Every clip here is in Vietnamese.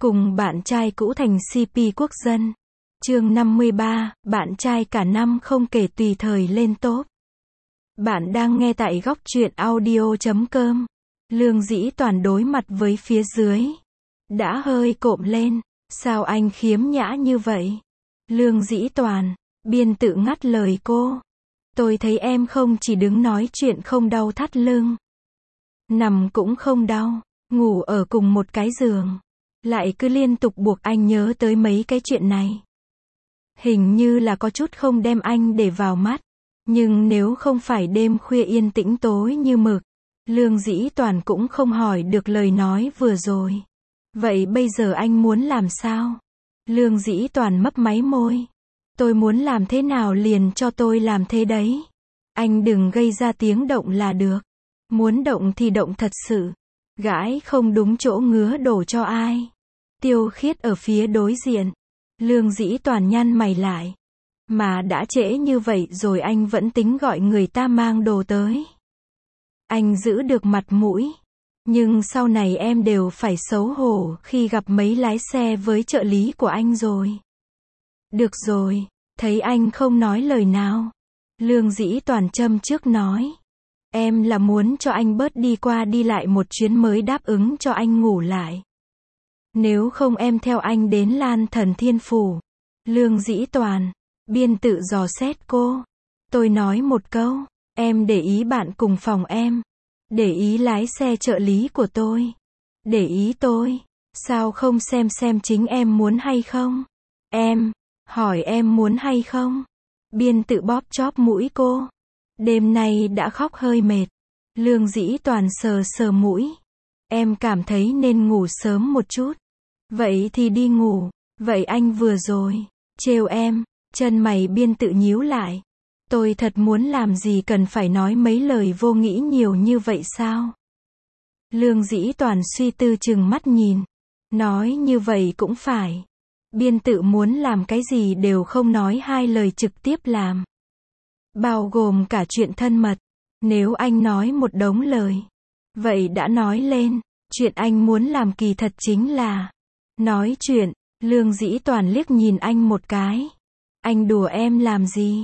Cùng bạn trai cũ thành CP quốc dân. Chương 53, bạn trai cả năm không kể tùy thời lên top. Bạn đang nghe tại góc truyện audio.com. Lương Dĩ Toàn đối mặt với phía dưới. Đã hơi cộm lên. Sao anh khiếm nhã như vậy? Lương Dĩ Toàn. Biên tự ngắt lời cô. Tôi thấy em không chỉ đứng nói chuyện không đau thắt lưng. Nằm cũng không đau. Ngủ ở cùng một cái giường. Lại cứ liên tục buộc anh nhớ tới mấy cái chuyện này. Hình như là có chút không đem anh để vào mắt. Nhưng nếu không phải đêm khuya yên tĩnh tối như mực, Lương Dĩ Toàn cũng không hỏi được lời nói vừa rồi. Vậy bây giờ anh muốn làm sao? Lương Dĩ Toàn mấp máy môi. Tôi muốn làm thế nào liền cho tôi làm thế đấy. Anh đừng gây ra tiếng động là được. Muốn động thì động thật sự. Gãi không đúng chỗ ngứa đổ cho ai. Tiêu Khiết ở phía đối diện. Lương Dĩ Toàn nhăn mày lại. Mà đã trễ như vậy rồi anh vẫn tính gọi người ta mang đồ tới. Anh giữ được mặt mũi. Nhưng sau này em đều phải xấu hổ khi gặp mấy lái xe với trợ lý của anh rồi. Được rồi, thấy anh không nói lời nào. Lương Dĩ Toàn châm trước nói. Em là muốn cho anh bớt đi qua đi lại một chuyến mới đáp ứng cho anh ngủ lại. Nếu không em theo anh đến Lan Thần Thiên Phủ. Lương Dĩ Toàn. Biên tự dò xét cô. Tôi nói một câu. Em để ý bạn cùng phòng em. Để ý lái xe trợ lý của tôi. Để ý tôi. Sao không xem chính em muốn hay không? Em. Hỏi em muốn hay không? Biên tự bóp chóp mũi cô. Đêm nay đã khóc hơi mệt. Lương Dĩ Toàn sờ sờ mũi. Em cảm thấy nên ngủ sớm một chút. Vậy thì đi ngủ. Vậy anh vừa rồi trêu em. Chân mày biên tự nhíu lại. Tôi thật muốn làm gì cần phải nói mấy lời vô nghĩ nhiều như vậy sao? Lương Dĩ Toàn suy tư chừng mắt nhìn. Nói như vậy cũng phải. Biên tự muốn làm cái gì đều không nói hai lời trực tiếp làm. Bao gồm cả chuyện thân mật. Nếu anh nói một đống lời. Vậy đã nói lên. Chuyện anh muốn làm kỳ thật chính là nói chuyện. Lương Dĩ Toàn liếc nhìn anh một cái. Anh đùa em làm gì?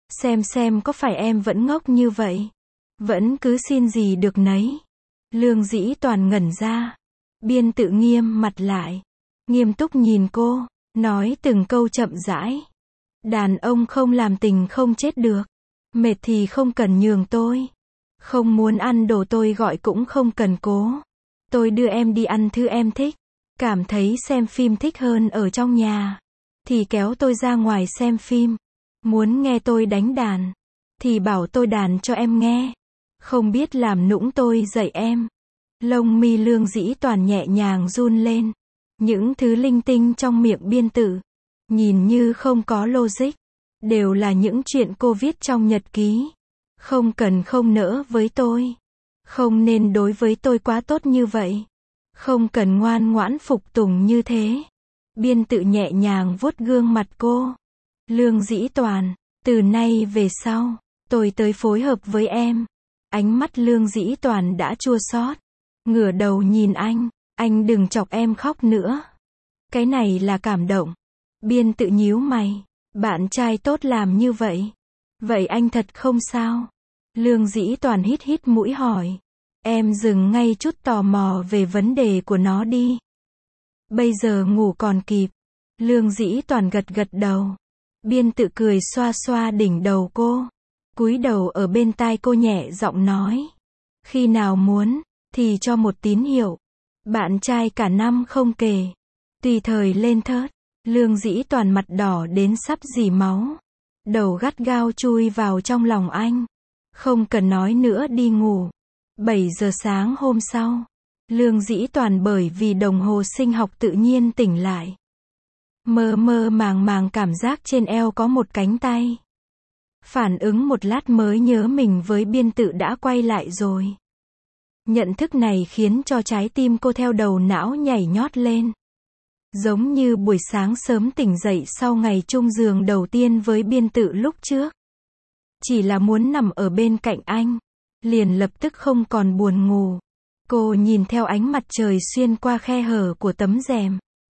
Xem có phải em vẫn ngốc như vậy? Vẫn cứ xin gì được nấy. Lương Dĩ Toàn ngẩn ra. Biên tự nghiêm mặt lại. Nghiêm túc nhìn cô. Nói từng câu chậm rãi. Đàn ông không làm tình không chết được. Mệt thì không cần nhường tôi. Không muốn ăn đồ tôi gọi cũng không cần cố. Tôi đưa em đi ăn thứ em thích. Cảm thấy xem phim thích hơn ở trong nhà. Thì kéo tôi ra ngoài xem phim. Muốn nghe tôi đánh đàn. Thì bảo tôi đàn cho em nghe. Không biết làm nũng tôi dạy em. Lông mi Lương Dĩ Toàn nhẹ nhàng run lên. Những thứ linh tinh trong miệng biên tự. Nhìn như không có logic. Đều là những chuyện cô viết trong nhật ký. Không cần không nỡ với tôi. Không nên đối với tôi quá tốt như vậy. Không cần ngoan ngoãn phục tùng như thế. Biên tự nhẹ nhàng vuốt gương mặt cô. Lương Dĩ Toàn, từ nay về sau, tôi tới phối hợp với em. Ánh mắt Lương Dĩ Toàn đã chua xót. Ngửa đầu nhìn anh đừng chọc em khóc nữa. Cái này là cảm động. Biên tự nhíu mày. Bạn trai tốt làm như vậy. Vậy anh thật không sao? Lương Dĩ Toàn hít mũi hỏi. Em dừng ngay chút tò mò về vấn đề của nó đi. Bây giờ ngủ còn kịp. Lương Dĩ Toàn gật đầu. Biên tự cười xoa xoa đỉnh đầu cô. Cúi đầu ở bên tai cô nhẹ giọng nói. Khi nào muốn, thì cho một tín hiệu. Bạn trai cả năm không kể. Tùy thời lên thớt. Lương Dĩ Toàn mặt đỏ đến sắp rỉ máu. Đầu gắt gao chui vào trong lòng anh. Không cần nói nữa đi ngủ. 7 giờ sáng hôm sau. Lương Dĩ Toàn bởi vì đồng hồ sinh học tự nhiên tỉnh lại. Mơ màng cảm giác trên eo có một cánh tay. Phản ứng một lát mới nhớ mình với biên tự đã quay lại rồi. Nhận thức này khiến cho trái tim cô theo đầu não nhảy nhót lên. Giống như buổi sáng sớm tỉnh dậy sau ngày chung giường đầu tiên với biên tự lúc trước. Chỉ là muốn nằm ở bên cạnh anh. Liền lập tức không còn buồn ngủ. Cô nhìn theo ánh mặt trời xuyên qua khe hở của tấm rèm.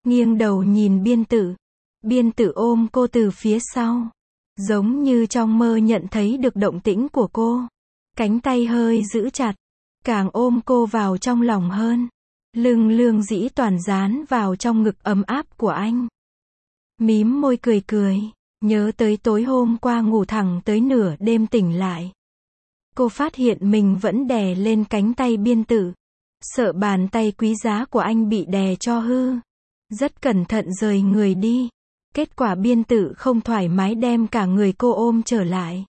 nghiêng đầu nhìn biên tự. Biên tự ôm cô từ phía sau. Giống như trong mơ nhận thấy được động tĩnh của cô. Cánh tay hơi giữ chặt. Càng ôm cô vào trong lòng hơn. Lưng Lương Dĩ Toàn dán vào trong ngực ấm áp của anh. Mím môi cười cười. Nhớ tới tối hôm qua ngủ thẳng tới nửa đêm tỉnh lại. Cô phát hiện mình vẫn đè lên cánh tay biên tự. Sợ bàn tay quý giá của anh bị đè cho hư. Rất cẩn thận rời người đi. Kết quả biên tự không thoải mái đem cả người cô ôm trở lại.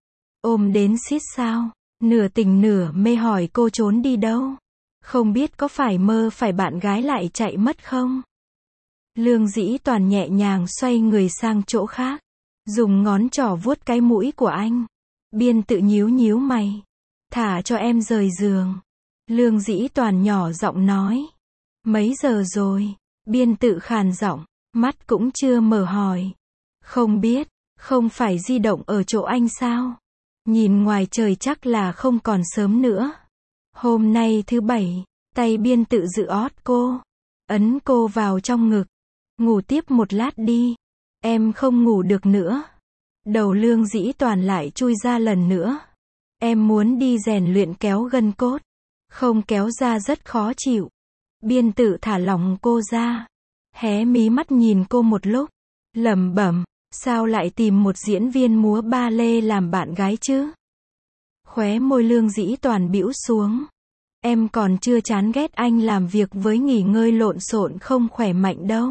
Ôm đến xít sao. Nửa tỉnh nửa mê hỏi cô trốn đi đâu. Không biết có phải mơ phải bạn gái lại chạy mất không? Lương Dĩ Toàn nhẹ nhàng xoay người sang chỗ khác. Dùng ngón trỏ vuốt cái mũi của anh. Biên tự nhíu nhíu mày. Thả cho em rời giường. Lương Dĩ Toàn nhỏ giọng nói. Mấy giờ rồi? Biên tự khàn giọng. Mắt cũng chưa mở hỏi. Không biết, không phải di động ở chỗ anh sao? Nhìn ngoài trời chắc là không còn sớm nữa. Hôm nay thứ bảy, tay biên tự giữ ót cô. Ấn cô vào trong ngực. Ngủ tiếp một lát đi. Em không ngủ được nữa. Đầu Lương Dĩ Toàn lại chui ra lần nữa. Em muốn đi rèn luyện kéo gân cốt. Không kéo ra rất khó chịu. Biên tự thả lỏng cô ra. Hé mí mắt nhìn cô một lúc. Lẩm bẩm, sao lại tìm một diễn viên múa ba lê làm bạn gái chứ? Khóe môi Lương Dĩ Toàn bĩu xuống. Em còn chưa chán ghét anh làm việc với nghỉ ngơi lộn xộn không khỏe mạnh đâu.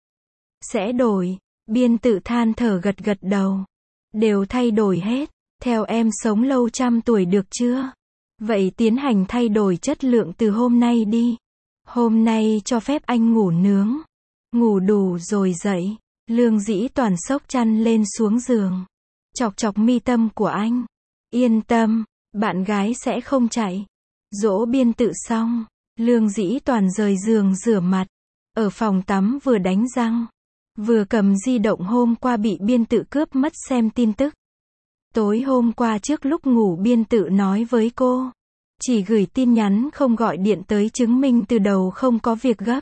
Sẽ đổi. Biên tự than thở gật gật đầu. Đều thay đổi hết. Theo em sống lâu trăm tuổi được chưa? Vậy tiến hành thay đổi chất lượng từ hôm nay đi. Hôm nay cho phép anh ngủ nướng. Ngủ đủ rồi dậy. Lương Dĩ Toàn xốc chăn lên xuống giường. Chọc chọc mi tâm của anh. Yên tâm, bạn gái sẽ không chạy. Dỗ biên tự xong. Lương Dĩ Toàn rời giường rửa mặt. Ở phòng tắm vừa đánh răng. Vừa cầm di động hôm qua bị biên tự cướp mất xem tin tức. Tối hôm qua trước lúc ngủ biên tự nói với cô. Chỉ gửi tin nhắn không gọi điện tới chứng minh từ đầu không có việc gấp.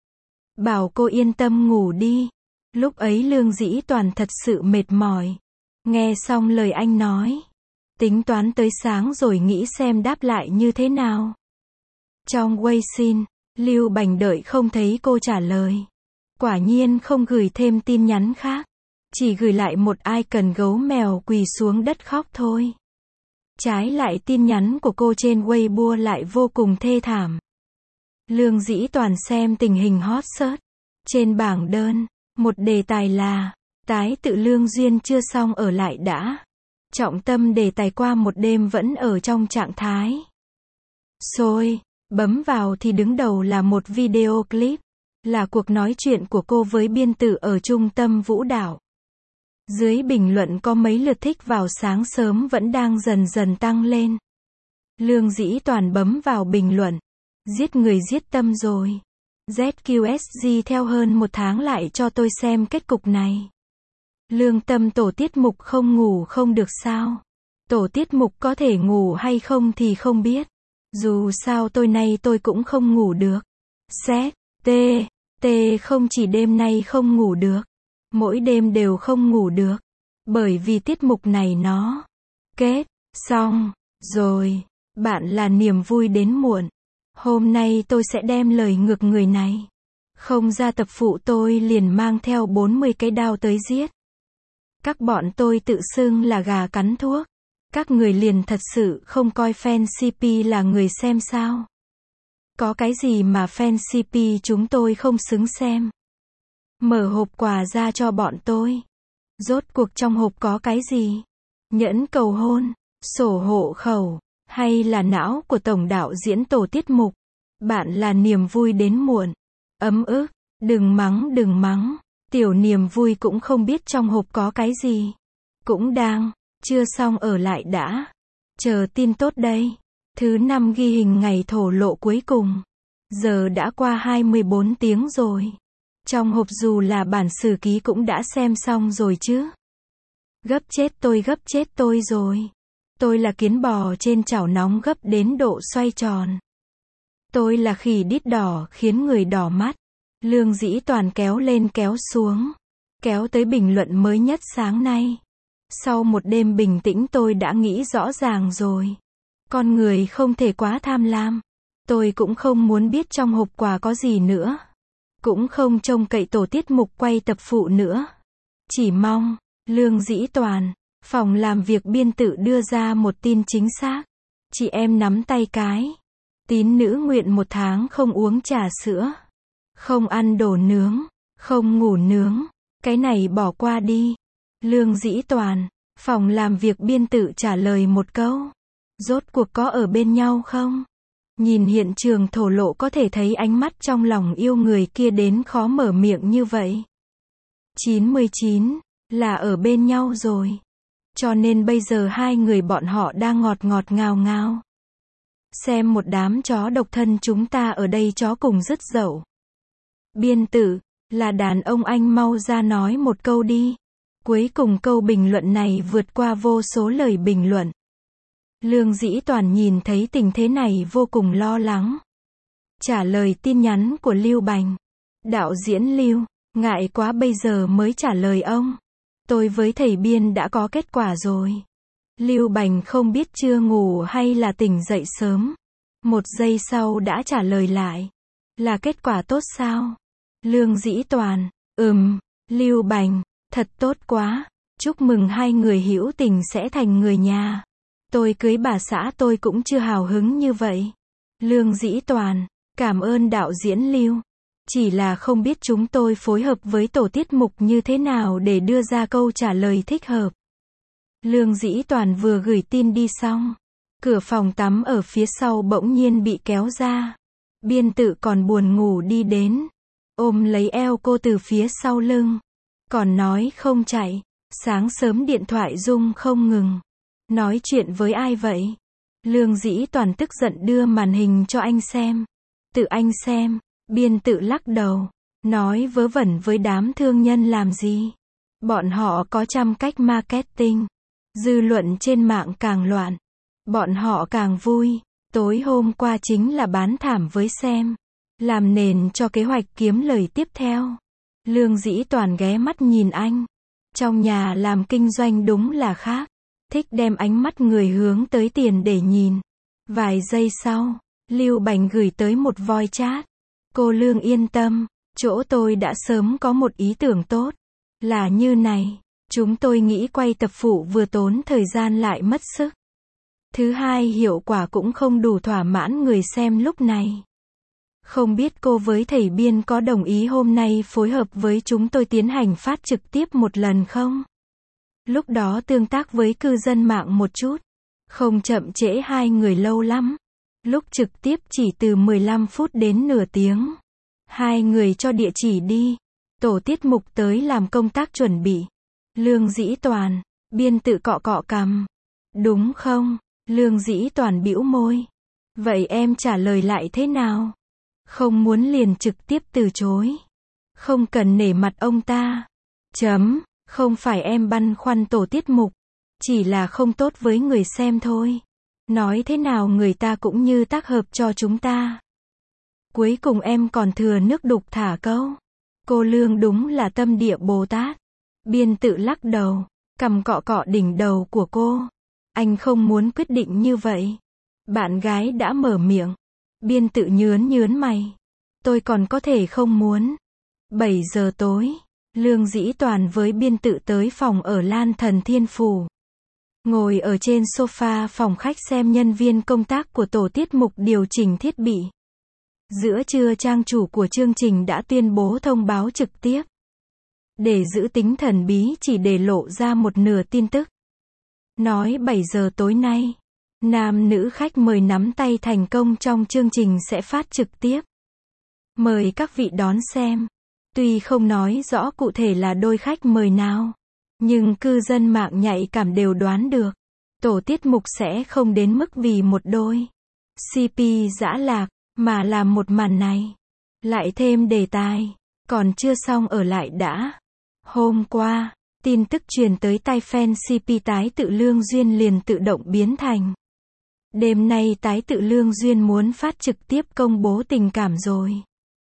Bảo cô yên tâm ngủ đi. Lúc ấy Lương Dĩ Toàn thật sự mệt mỏi. Nghe xong lời anh nói. Tính toán tới sáng rồi nghĩ xem đáp lại như thế nào. Trong Weixin, Lưu Bành đợi không thấy cô trả lời. Quả nhiên không gửi thêm tin nhắn khác. Chỉ gửi lại một ai cần gấu mèo quỳ xuống đất khóc thôi. Trái lại tin nhắn của cô trên Weibo lại vô cùng thê thảm. Lương Dĩ Toàn xem tình hình hot search. Trên bảng đơn, một đề tài là tái tự Lương Duyên chưa xong ở lại đã. Trọng tâm đề tài qua một đêm vẫn ở trong trạng thái sôi. Bấm vào thì đứng đầu là một video clip. Là cuộc nói chuyện của cô với biên tự ở trung tâm vũ đạo. Dưới bình luận có mấy lượt thích vào sáng sớm vẫn đang dần dần tăng lên. Lương Dĩ Toàn bấm vào bình luận. Giết người giết tâm rồi. ZQSG theo hơn một tháng lại cho tôi xem kết cục này. Lương Tâm tổ tiết mục không ngủ không được sao? Tổ tiết mục có thể ngủ hay không thì không biết. Dù sao tôi nay tôi cũng không ngủ được. T không chỉ đêm nay không ngủ được. Mỗi đêm đều không ngủ được. Bởi vì tiết mục này nó kết xong rồi. Bạn là niềm vui đến muộn. Hôm nay tôi sẽ đem lời ngược người này. Không ra tập phụ tôi liền mang theo 40 cái đao tới giết. Các bọn tôi tự xưng là gà cắn thuốc. Các người liền thật sự không coi fan CP là người xem sao? Có cái gì mà fan CP chúng tôi không xứng xem? Mở hộp quà ra cho bọn tôi. Rốt cuộc trong hộp có cái gì? Nhẫn cầu hôn, sổ hộ khẩu, hay là não của tổng đạo diễn tổ tiết mục? Bạn là niềm vui đến muộn. Ấm ức, đừng mắng. Tiểu niềm vui cũng không biết trong hộp có cái gì. Cũng đang, chưa xong ở lại đã. Chờ tin tốt đây. Thứ 5 ghi hình ngày thổ lộ cuối cùng. Giờ đã qua 24 tiếng rồi. Trong hộp dù là bản sử ký cũng đã xem xong rồi chứ. Gấp chết tôi rồi. Tôi là kiến bò trên chảo nóng gấp đến độ xoay tròn. Tôi là khỉ đít đỏ khiến người đỏ mắt. Lương Dĩ Toàn kéo lên kéo xuống, kéo tới bình luận mới nhất sáng nay. Sau một đêm bình tĩnh tôi đã nghĩ rõ ràng rồi. Con người không thể quá tham lam. Tôi cũng không muốn biết trong hộp quà có gì nữa. Cũng không trông cậy tổ tiết mục quay tập phụ nữa. Chỉ mong, Lương Dĩ Toàn, phòng làm việc biên tự đưa ra một tin chính xác. Chị em nắm tay cái. Tín nữ nguyện 1 tháng không uống trà sữa. Không ăn đồ nướng. Không ngủ nướng. Cái này bỏ qua đi. Lương Dĩ Toàn, phòng làm việc biên tự trả lời một câu. Rốt cuộc có ở bên nhau không? Nhìn hiện trường thổ lộ có thể thấy ánh mắt trong lòng yêu người kia đến khó mở miệng như vậy. 99, là ở bên nhau rồi. Cho nên bây giờ hai người bọn họ đang ngọt ngọt ngào ngào. Xem một đám chó độc thân chúng ta ở đây chó cùng rứt dậu. Biên tử, là đàn ông anh mau ra nói một câu đi. Cuối cùng câu bình luận này vượt qua vô số lời bình luận. Lương Dĩ Toàn nhìn thấy tình thế này vô cùng lo lắng. Trả lời tin nhắn của Lưu Bành. Đạo diễn Lưu, ngại quá bây giờ mới trả lời ông. Tôi với thầy Biên đã có kết quả rồi. Lưu Bành không biết chưa ngủ hay là tỉnh dậy sớm. 1 giây sau đã trả lời lại. Là kết quả tốt sao? Lương Dĩ Toàn, Lưu Bành, thật tốt quá. Chúc mừng hai người hữu tình sẽ thành người nhà. Tôi cưới bà xã tôi cũng chưa hào hứng như vậy. Lương Dĩ Toàn, cảm ơn đạo diễn Lưu. Chỉ là không biết chúng tôi phối hợp với tổ tiết mục như thế nào để đưa ra câu trả lời thích hợp. Lương Dĩ Toàn vừa gửi tin đi xong. Cửa phòng tắm ở phía sau bỗng nhiên bị kéo ra. Biên tự còn buồn ngủ đi đến. Ôm lấy eo cô từ phía sau lưng. Còn nói không chạy. Sáng sớm điện thoại rung không ngừng. Nói chuyện với ai vậy? Lương Dĩ Toàn tức giận đưa màn hình cho anh xem. Tự anh xem. Biên tự lắc đầu. Nói vớ vẩn với đám thương nhân làm gì? Bọn họ có trăm cách marketing. Dư luận trên mạng càng loạn. Bọn họ càng vui. Tối hôm qua chính là bán thảm với xem. Làm nền cho kế hoạch kiếm lời tiếp theo. Lương Dĩ Toàn ghé mắt nhìn anh. Trong nhà làm kinh doanh đúng là khác. Thích đem ánh mắt người hướng tới tiền để nhìn. Vài giây sau, Lưu Bành gửi tới một voice chat. Cô Lương yên tâm, chỗ tôi đã sớm có một ý tưởng tốt. Là như này, chúng tôi nghĩ quay tập phụ vừa tốn thời gian lại mất sức. Thứ hai hiệu quả cũng không đủ thỏa mãn người xem lúc này. Không biết cô với thầy Biên có đồng ý hôm nay phối hợp với chúng tôi tiến hành phát trực tiếp một lần không? Lúc đó tương tác với cư dân mạng một chút. Không chậm trễ hai người lâu lắm. Lúc trực tiếp chỉ từ 15 phút đến nửa tiếng. Hai người cho địa chỉ đi. Tổ tiết mục tới làm công tác chuẩn bị. Lương Dĩ Toàn, Biên tự cọ cọ cằm. Đúng không? Lương Dĩ Toàn bĩu môi. Vậy em trả lời lại thế nào? Không muốn liền trực tiếp từ chối. Không cần nể mặt ông ta. Không phải em băn khoăn tổ tiết mục. Chỉ là không tốt với người xem thôi. Nói thế nào người ta cũng như tác hợp cho chúng ta. Cuối cùng em còn thừa nước đục thả câu. Cô Lương đúng là tâm địa Bồ Tát. Biên tự lắc đầu. Cầm cọ cọ đỉnh đầu của cô. Anh không muốn quyết định như vậy. Bạn gái đã mở miệng. Biên tự nhớn mày. Tôi còn có thể không muốn. 7 giờ tối. Lương Dĩ Toàn với Biên tự tới phòng ở Lan Thần Thiên Phủ. Ngồi ở trên sofa phòng khách xem nhân viên công tác của tổ tiết mục điều chỉnh thiết bị. Giữa trưa trang chủ của chương trình đã tuyên bố thông báo trực tiếp. Để giữ tính thần bí chỉ để lộ ra một nửa tin tức. Nói 7 giờ tối nay, nam nữ khách mời nắm tay thành công trong chương trình sẽ phát trực tiếp. Mời các vị đón xem. Tuy không nói rõ cụ thể là đôi khách mời nào, nhưng cư dân mạng nhạy cảm đều đoán được. Tổ tiết mục sẽ không đến mức vì một đôi CP giã lạc, mà làm một màn này. Lại thêm đề tài. Còn chưa xong ở lại đã. Hôm qua, tin tức truyền tới tai fan CP tái tự Lương Duyên liền tự động biến thành. Đêm nay tái tự Lương Duyên muốn phát trực tiếp công bố tình cảm rồi.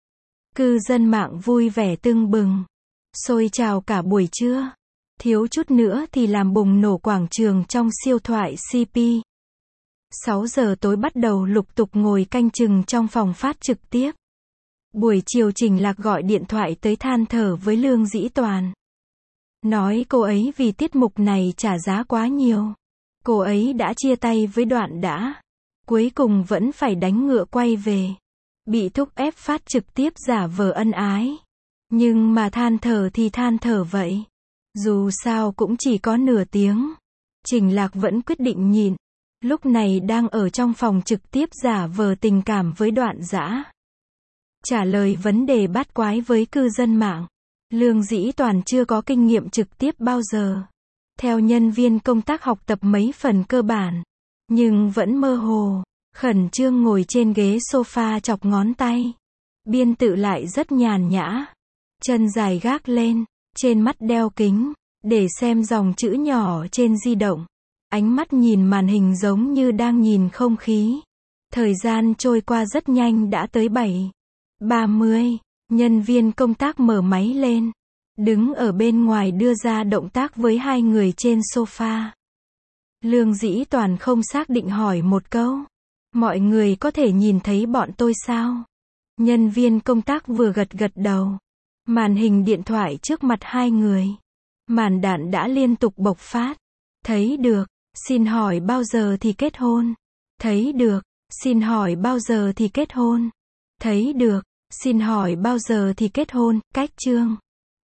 Cư dân mạng vui vẻ tưng bừng, xôi trào cả buổi trưa. Thiếu chút nữa thì làm bùng nổ quảng trường trong siêu thoại CP. 6 giờ tối bắt đầu lục tục ngồi canh chừng trong phòng phát trực tiếp. Buổi chiều Trình Lạc gọi điện thoại tới than thở với Lương Dĩ Toàn. Nói cô ấy vì tiết mục này trả giá quá nhiều. Cô ấy đã chia tay với Đoạn đã. Cuối cùng vẫn phải đánh ngựa quay về. Bị thúc ép phát trực tiếp giả vờ ân ái. Nhưng mà than thở thì than thở vậy. Dù sao cũng chỉ có nửa tiếng. Trình Lạc vẫn quyết định nhịn. Lúc này đang ở trong phòng trực tiếp giả vờ tình cảm với Đoạn dã. Trả lời vấn đề bắt quái với cư dân mạng. Lương Dĩ Toàn chưa có kinh nghiệm trực tiếp bao giờ. Theo nhân viên công tác học tập mấy phần cơ bản. Nhưng vẫn mơ hồ. Khẩn trương ngồi trên ghế sofa chọc ngón tay. Biên tự lại rất nhàn nhã. Chân dài gác lên. Trên mắt đeo kính. Để xem dòng chữ nhỏ trên di động. Ánh mắt nhìn màn hình giống như đang nhìn không khí. Thời gian trôi qua rất nhanh đã tới 7:30. Nhân viên công tác mở máy lên. Đứng ở bên ngoài đưa ra động tác với hai người trên sofa. Lương Dĩ Toàn không xác định hỏi một câu. Mọi người có thể nhìn thấy bọn tôi sao? Nhân viên công tác vừa gật gật đầu. Màn hình điện thoại trước mặt hai người. Màn đạn đã liên tục bộc phát. Thấy được. Xin hỏi bao giờ thì kết hôn? Thấy được. Xin hỏi bao giờ thì kết hôn? Thấy được. Xin hỏi bao giờ thì kết hôn? Cách chương.